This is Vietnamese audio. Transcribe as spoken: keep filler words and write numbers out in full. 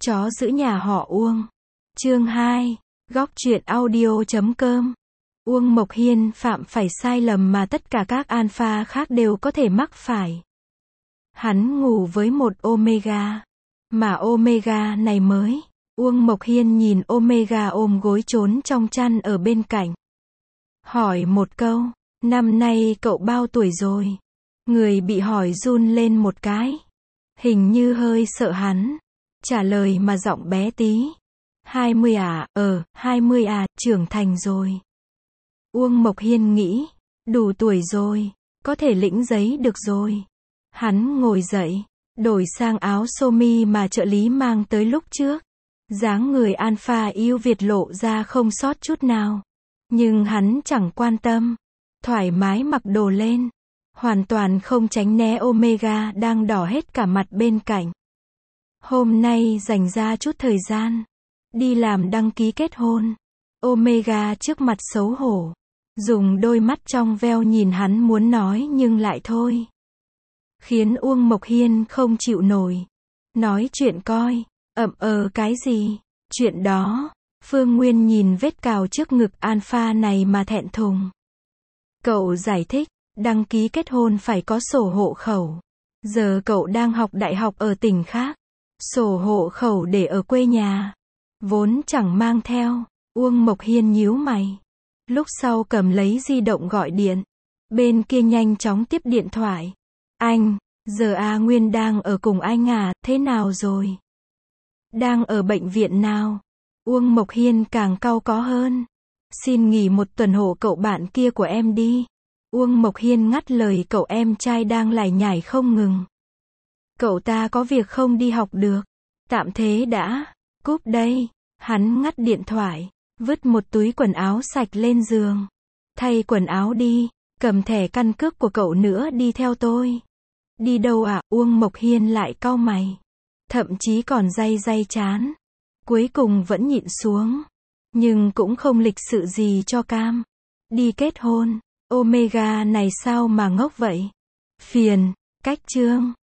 Chó giữ nhà họ Uông. Chương hai. Góc truyện audio chấm com. Uông Mộc Hiên phạm phải sai lầm mà tất cả các alpha khác đều có thể mắc phải. Hắn ngủ với một Omega. Mà Omega này mới. Uông Mộc Hiên nhìn Omega ôm gối trốn trong chăn ở bên cạnh. Hỏi một câu, năm nay cậu bao tuổi rồi? Người bị hỏi run lên một cái. Hình như hơi sợ hắn. Trả lời mà giọng bé tí. Hai mươi à, ờ, hai mươi à, trưởng thành rồi. Uông Mộc Hiên nghĩ, đủ tuổi rồi, có thể lĩnh giấy được rồi. Hắn ngồi dậy, đổi sang áo sơ mi mà trợ lý mang tới lúc trước. Dáng người alpha yêu Việt lộ ra không sót chút nào. Nhưng hắn chẳng quan tâm. Thoải mái mặc đồ lên. Hoàn toàn không tránh né Omega đang đỏ hết cả mặt bên cạnh. Hôm nay dành ra chút thời gian. Đi làm đăng ký kết hôn. Omega trước mặt xấu hổ. Dùng đôi mắt trong veo nhìn hắn muốn nói nhưng lại thôi. Khiến Uông Mộc Hiên không chịu nổi. Nói chuyện coi. Ậm ờ cái gì? Chuyện đó. Phương Nguyên nhìn vết cào trước ngực alpha này mà thẹn thùng. Cậu giải thích. Đăng ký kết hôn phải có sổ hộ khẩu. Giờ cậu đang học đại học ở tỉnh khác. Sổ hộ khẩu để ở quê nhà. Vốn chẳng mang theo. Uông Mộc Hiên nhíu mày. Lúc sau cầm lấy di động gọi điện. Bên kia nhanh chóng tiếp điện thoại. Anh, giờ A Nguyên đang ở cùng anh à, thế nào rồi? Đang ở bệnh viện nào? Uông Mộc Hiên càng cau có hơn. Xin nghỉ một tuần hộ cậu bạn kia của em đi. Uông Mộc Hiên ngắt lời cậu em trai đang lải nhải không ngừng. Cậu ta có việc không đi học được. Tạm thế đã. Cúp đây. Hắn ngắt điện thoại. Vứt một túi quần áo sạch lên giường. Thay quần áo đi. Cầm thẻ căn cước của cậu nữa đi theo tôi. Đi đâu ạ? À? Uông Mộc Hiên lại cau mày. Thậm chí còn day day chán. Cuối cùng vẫn nhịn xuống. Nhưng cũng không lịch sự gì cho cam. Đi kết hôn. Omega này sao mà ngốc vậy? Phiền. Cách chương.